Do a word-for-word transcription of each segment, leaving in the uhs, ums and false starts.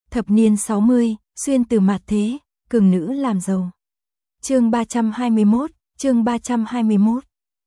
Thập niên sáu mươi, xuyên từ mạt thế, cường nữ làm giàu. Chương ba trăm hai mươi mốt, chương ba trăm hai mươi mốt.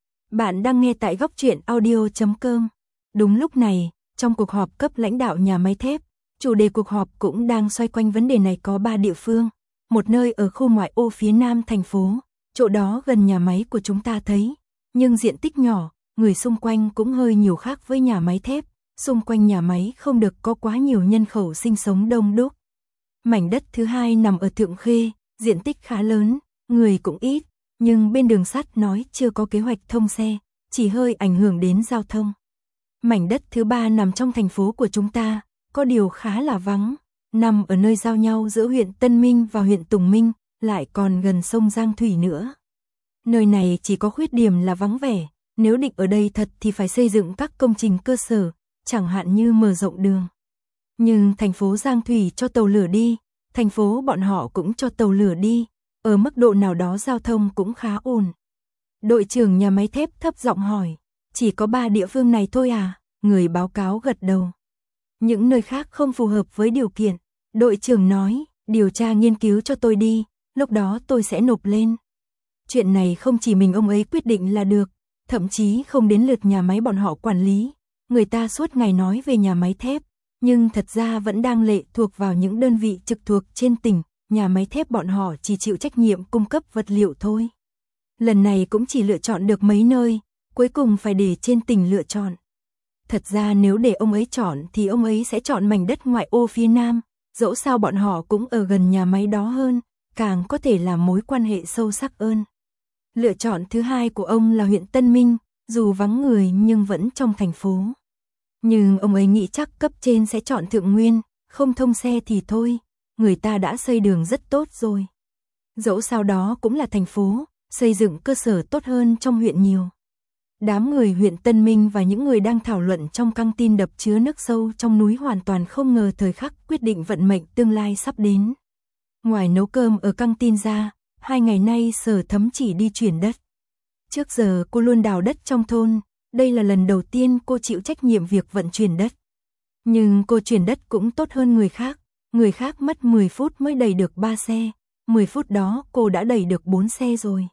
Bạn đang nghe tại góc truyện audio chấm com. Đúng lúc này, trong cuộc họp cấp lãnh đạo nhà máy thép, chủ đề cuộc họp cũng đang xoay quanh vấn đề này. Có ba địa phương, một nơi ở khu ngoại ô phía nam thành phố, chỗ đó gần nhà máy của chúng ta thấy, nhưng diện tích nhỏ, người xung quanh cũng hơi nhiều khác với nhà máy thép. Xung quanh nhà máy không được có quá nhiều nhân khẩu sinh sống đông đúc. Mảnh đất thứ hai nằm ở Thượng Khê, diện tích khá lớn, người cũng ít, nhưng bên đường sắt nói chưa có kế hoạch thông xe, chỉ hơi ảnh hưởng đến giao thông. Mảnh đất thứ ba nằm trong thành phố của chúng ta, có điều khá là vắng, nằm ở nơi giao nhau giữa huyện Tân Minh và huyện Tùng Minh, lại còn gần sông Giang Thủy nữa. Nơi này chỉ có khuyết điểm là vắng vẻ, nếu định ở đây thật thì phải xây dựng các công trình cơ sở, chẳng hạn như mở rộng đường. Nhưng thành phố Giang Thủy cho tàu lửa đi, thành phố bọn họ cũng cho tàu lửa đi, ở mức độ nào đó giao thông cũng khá ổn. Đội trưởng nhà máy thép thấp giọng hỏi, chỉ có ba địa phương này thôi à? Người báo cáo gật đầu. Những nơi khác không phù hợp với điều kiện. Đội trưởng nói, điều tra nghiên cứu cho tôi đi, lúc đó tôi sẽ nộp lên. Chuyện này không chỉ mình ông ấy quyết định là được, thậm chí không đến lượt nhà máy bọn họ quản lý. Người ta suốt ngày nói về nhà máy thép, nhưng thật ra vẫn đang lệ thuộc vào những đơn vị trực thuộc trên tỉnh, nhà máy thép bọn họ chỉ chịu trách nhiệm cung cấp vật liệu thôi. Lần này cũng chỉ lựa chọn được mấy nơi, cuối cùng phải để trên tỉnh lựa chọn. Thật ra nếu để ông ấy chọn thì ông ấy sẽ chọn mảnh đất ngoại ô phía nam, dẫu sao bọn họ cũng ở gần nhà máy đó hơn, càng có thể là mối quan hệ sâu sắc hơn. Lựa chọn thứ hai của ông là huyện Tân Minh, dù vắng người nhưng vẫn trong thành phố. Nhưng ông ấy nghĩ chắc cấp trên sẽ chọn Thượng Nguyên, không thông xe thì thôi, người ta đã xây đường rất tốt rồi. Dẫu sao đó cũng là thành phố, xây dựng cơ sở tốt hơn trong huyện nhiều. Đám người huyện Tân Minh và những người đang thảo luận trong căng tin đập chứa nước sâu trong núi hoàn toàn không ngờ thời khắc quyết định vận mệnh tương lai sắp đến. Ngoài nấu cơm ở căng tin ra, hai ngày nay Sở Thấm chỉ đi chuyển đất. Trước giờ cô luôn đào đất trong thôn, đây là lần đầu tiên cô chịu trách nhiệm việc vận chuyển đất. Nhưng cô chuyển đất cũng tốt hơn người khác, người khác mất mười phút mới đẩy được ba xe, mười phút đó cô đã đẩy được bốn xe rồi.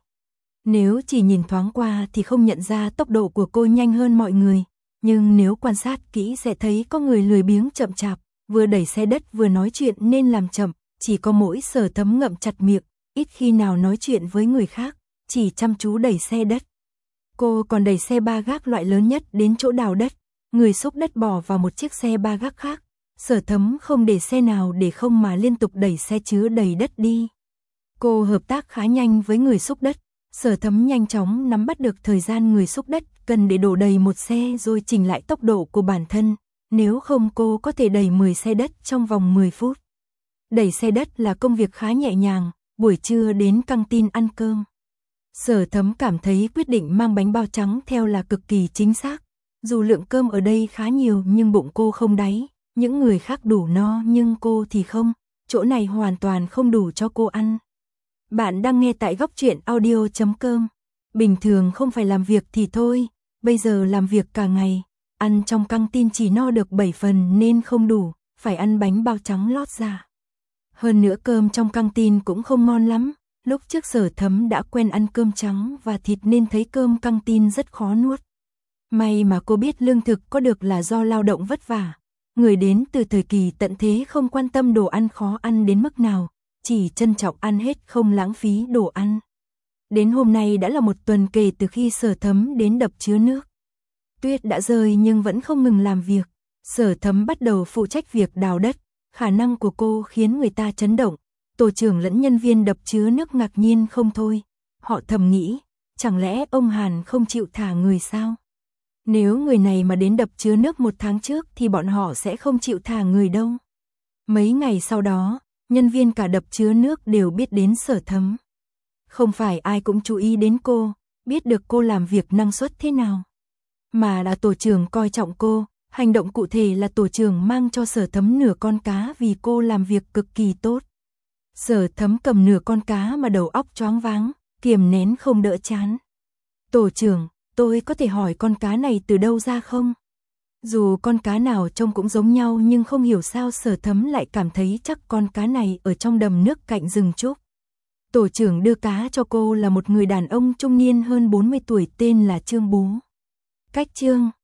Nếu chỉ nhìn thoáng qua thì không nhận ra tốc độ của cô nhanh hơn mọi người, nhưng nếu quan sát kỹ sẽ thấy có người lười biếng chậm chạp, vừa đẩy xe đất vừa nói chuyện nên làm chậm, chỉ có mỗi Sở Thấm ngậm chặt miệng, ít khi nào nói chuyện với người khác, chỉ chăm chú đẩy xe đất. Cô còn đẩy xe ba gác loại lớn nhất đến chỗ đào đất, người xúc đất bỏ vào một chiếc xe ba gác khác. Sở Thấm không để xe nào để không mà liên tục đẩy xe chứa đầy đất đi. Cô hợp tác khá nhanh với người xúc đất, Sở Thấm nhanh chóng nắm bắt được thời gian người xúc đất cần để đổ đầy một xe rồi chỉnh lại tốc độ của bản thân, nếu không cô có thể đẩy mười xe đất trong vòng mười phút. Đẩy xe đất là công việc khá nhẹ nhàng, buổi trưa đến căng tin ăn cơm. Sở Thấm cảm thấy quyết định mang bánh bao trắng theo là cực kỳ chính xác. Dù lượng cơm ở đây khá nhiều nhưng bụng cô không đáy, những người khác đủ no nhưng cô thì không, chỗ này hoàn toàn không đủ cho cô ăn. Bạn đang nghe tại góc truyện audio chấm com. Bình thường không phải làm việc thì thôi, bây giờ làm việc cả ngày, ăn trong căng tin chỉ no được bảy phần nên không đủ, phải ăn bánh bao trắng lót ra. Hơn nữa cơm trong căng tin cũng không ngon lắm. Lúc trước Sở Thấm đã quen ăn cơm trắng và thịt nên thấy cơm căng tin rất khó nuốt. May mà cô biết lương thực có được là do lao động vất vả. Người đến từ thời kỳ tận thế không quan tâm đồ ăn khó ăn đến mức nào, chỉ trân trọng ăn hết không lãng phí đồ ăn. Đến hôm nay đã là một tuần kể từ khi Sở Thấm đến đập chứa nước. Tuyết đã rơi nhưng vẫn không ngừng làm việc. Sở Thấm bắt đầu phụ trách việc đào đất, khả năng của cô khiến người ta chấn động. Tổ trưởng lẫn nhân viên đập chứa nước ngạc nhiên không thôi. Họ thầm nghĩ, chẳng lẽ ông Hàn không chịu thả người sao? Nếu người này mà đến đập chứa nước một tháng trước thì bọn họ sẽ không chịu thả người đâu. Mấy ngày sau đó, nhân viên cả đập chứa nước đều biết đến Sở Thấm. Không phải ai cũng chú ý đến cô, biết được cô làm việc năng suất thế nào. Mà là tổ trưởng coi trọng cô, hành động cụ thể là tổ trưởng mang cho Sở Thấm nửa con cá vì cô làm việc cực kỳ tốt. Sở Thấm cầm nửa con cá mà đầu óc choáng váng, kiềm nén không đỡ chán. Tổ trưởng, tôi có thể hỏi con cá này từ đâu ra không? Dù con cá nào trông cũng giống nhau nhưng không hiểu sao Sở Thấm lại cảm thấy chắc con cá này ở trong đầm nước cạnh rừng trúc. Tổ trưởng đưa cá cho cô là một người đàn ông trung niên hơn bốn mươi tuổi tên là Trương Bú. Cách Trương